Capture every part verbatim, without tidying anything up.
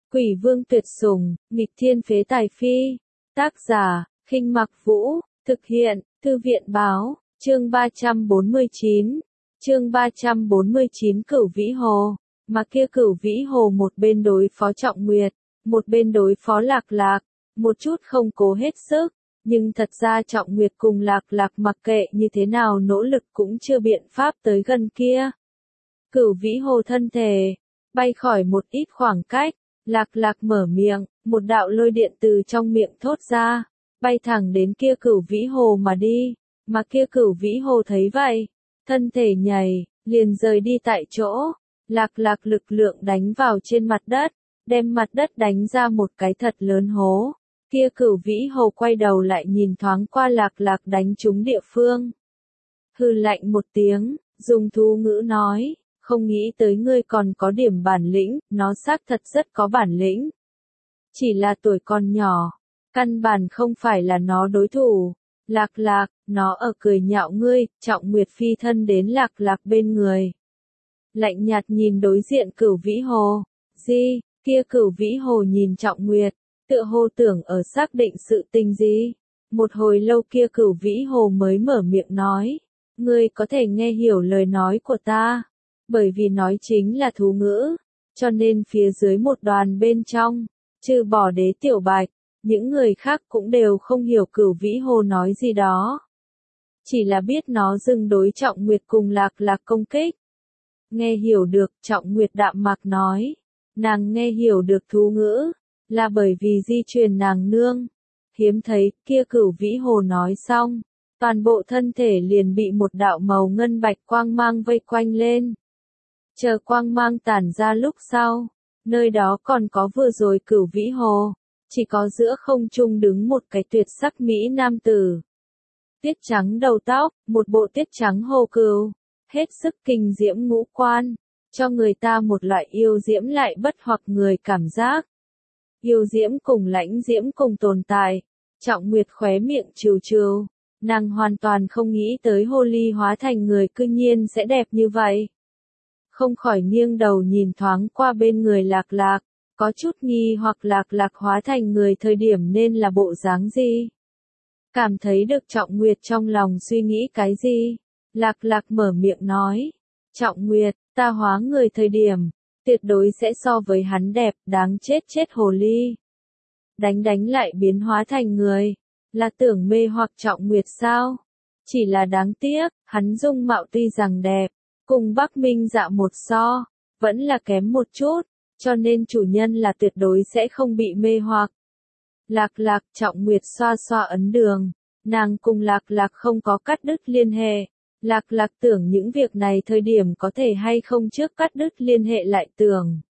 Quỷ vương tuyệt sủng, nghịch thiên phế tài phi. Tác giả, Khinh Mặc Vũ, thực hiện, Thư viện báo, chương ba trăm bốn mươi chín. Chương ba trăm bốn mươi chín Cửu Vĩ Hồ, mà kia Cửu Vĩ Hồ một bên đối phó Trọng Nguyệt, một bên đối phó Lạc Lạc, một chút không cố hết sức, nhưng thật ra Trọng Nguyệt cùng Lạc Lạc mặc kệ như thế nào nỗ lực cũng chưa biện pháp tới gần kia. Cửu Vĩ Hồ thân thể, bay khỏi một ít khoảng cách, Lạc Lạc mở miệng, một đạo lôi điện từ trong miệng thốt ra, bay thẳng đến kia Cửu Vĩ Hồ mà đi, mà kia Cửu Vĩ Hồ thấy vậy, thân thể nhảy, liền rời đi tại chỗ, Lạc Lạc lực lượng đánh vào trên mặt đất, đem mặt đất đánh ra một cái thật lớn hố, kia Cửu Vĩ Hồ quay đầu lại nhìn thoáng qua Lạc Lạc đánh trúng địa phương. Hừ lạnh một tiếng, dùng thú ngữ nói, không nghĩ tới ngươi còn có điểm bản lĩnh, nó xác thật rất có bản lĩnh. Chỉ là tuổi còn nhỏ, căn bản không phải là nó đối thủ. Lạc Lạc, nó ở cười nhạo ngươi, Trọng Nguyệt phi thân đến Lạc Lạc bên người. Lạnh nhạt nhìn đối diện Cửu Vĩ Hồ, gì, kia Cửu Vĩ Hồ nhìn Trọng Nguyệt, tựa hồ tưởng ở xác định sự tình gì. Một hồi lâu kia Cửu Vĩ Hồ mới mở miệng nói, ngươi có thể nghe hiểu lời nói của ta, bởi vì nói chính là thú ngữ, cho nên phía dưới một đoàn bên trong, trừ bỏ Đế Tiểu Bạch, những người khác cũng đều không hiểu Cửu Vĩ Hồ nói gì đó. Chỉ là biết nó dừng đối Trọng Nguyệt cùng Lạc Lạc công kích. Nghe hiểu được, Trọng Nguyệt đạm mạc nói, nàng nghe hiểu được thú ngữ, là bởi vì di truyền nàng nương. Hiếm thấy, kia Cửu Vĩ Hồ nói xong, toàn bộ thân thể liền bị một đạo màu ngân bạch quang mang vây quanh lên. Chờ quang mang tản ra lúc sau, nơi đó còn có vừa rồi Cửu Vĩ Hồ, chỉ có giữa không trung đứng một cái tuyệt sắc mỹ nam tử. Tiết trắng đầu tóc, một bộ tiết trắng hồ cừu, hết sức kinh diễm ngũ quan, cho người ta một loại yêu diễm lại bất hoặc người cảm giác. Yêu diễm cùng lãnh diễm cùng tồn tại, Trọng Nguyệt khóe miệng trừ trừ, nàng hoàn toàn không nghĩ tới hồ ly hóa thành người cư nhiên sẽ đẹp như vậy. Không khỏi nghiêng đầu nhìn thoáng qua bên người Lạc Lạc, có chút nghi hoặc Lạc Lạc hóa thành người thời điểm nên là bộ dáng gì. Cảm thấy được Trọng Nguyệt trong lòng suy nghĩ cái gì, Lạc Lạc mở miệng nói, Trọng Nguyệt, ta hóa người thời điểm, tuyệt đối sẽ so với hắn đẹp, đáng chết chết hồ ly. Đánh đánh lại biến hóa thành người, là tưởng mê hoặc Trọng Nguyệt sao? Chỉ là đáng tiếc, hắn dung mạo tuy rằng đẹp, cùng Bắc Minh Dạ một so, vẫn là kém một chút, cho nên chủ nhân là tuyệt đối sẽ không bị mê hoặc. Lạc Lạc, Trọng Nguyệt xoa xoa ấn đường, nàng cùng Lạc Lạc không có cắt đứt liên hệ. Lạc Lạc tưởng những việc này thời điểm có thể hay không trước cắt đứt liên hệ lại tưởng.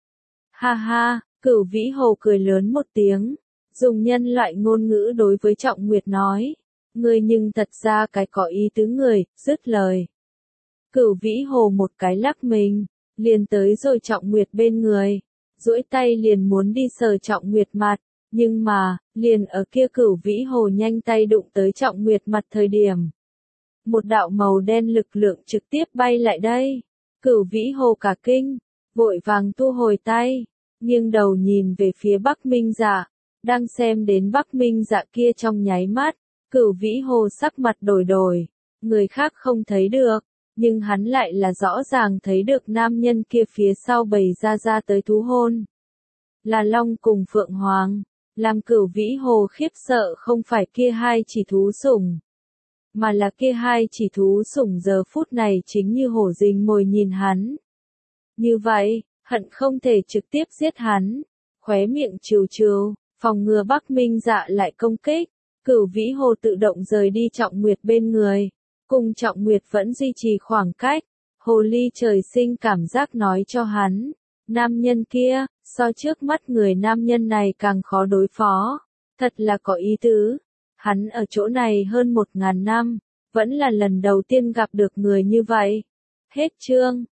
Ha ha, Cửu Vĩ Hồ cười lớn một tiếng, dùng nhân loại ngôn ngữ đối với Trọng Nguyệt nói, ngươi nhưng thật ra cái có ý tứ người, dứt lời. Cửu Vĩ Hồ một cái lắc mình, liền tới rồi Trọng Nguyệt bên người, duỗi tay liền muốn đi sờ Trọng Nguyệt mặt, nhưng mà, liền ở kia Cửu Vĩ Hồ nhanh tay đụng tới Trọng Nguyệt mặt thời điểm. Một đạo màu đen lực lượng trực tiếp bay lại đây, Cửu Vĩ Hồ cả kinh, vội vàng thu hồi tay, nghiêng đầu nhìn về phía Bắc Minh Dạ, đang xem đến Bắc Minh Dạ kia trong nháy mắt, Cửu Vĩ Hồ sắc mặt đổi đổi, người khác không thấy được, nhưng hắn lại là rõ ràng thấy được nam nhân kia phía sau bày ra ra tới thú hôn. Là Long cùng Phượng Hoàng, làm Cửu Vĩ Hồ khiếp sợ không phải kia hai chỉ thú sủng, mà là kia hai chỉ thú sủng giờ phút này chính như hổ rình mồi nhìn hắn. Như vậy, hận không thể trực tiếp giết hắn, khóe miệng trừ trừ, phòng ngừa Bắc Minh Dạ lại công kích, Cửu Vĩ Hồ tự động rời đi Trọng Nguyệt bên người, cùng Trọng Nguyệt vẫn duy trì khoảng cách, hồ ly trời sinh cảm giác nói cho hắn, nam nhân kia, so trước mắt người nam nhân này càng khó đối phó, thật là có ý tứ. Hắn ở chỗ này hơn một ngàn năm, vẫn là lần đầu tiên gặp được người như vậy. Hết chương.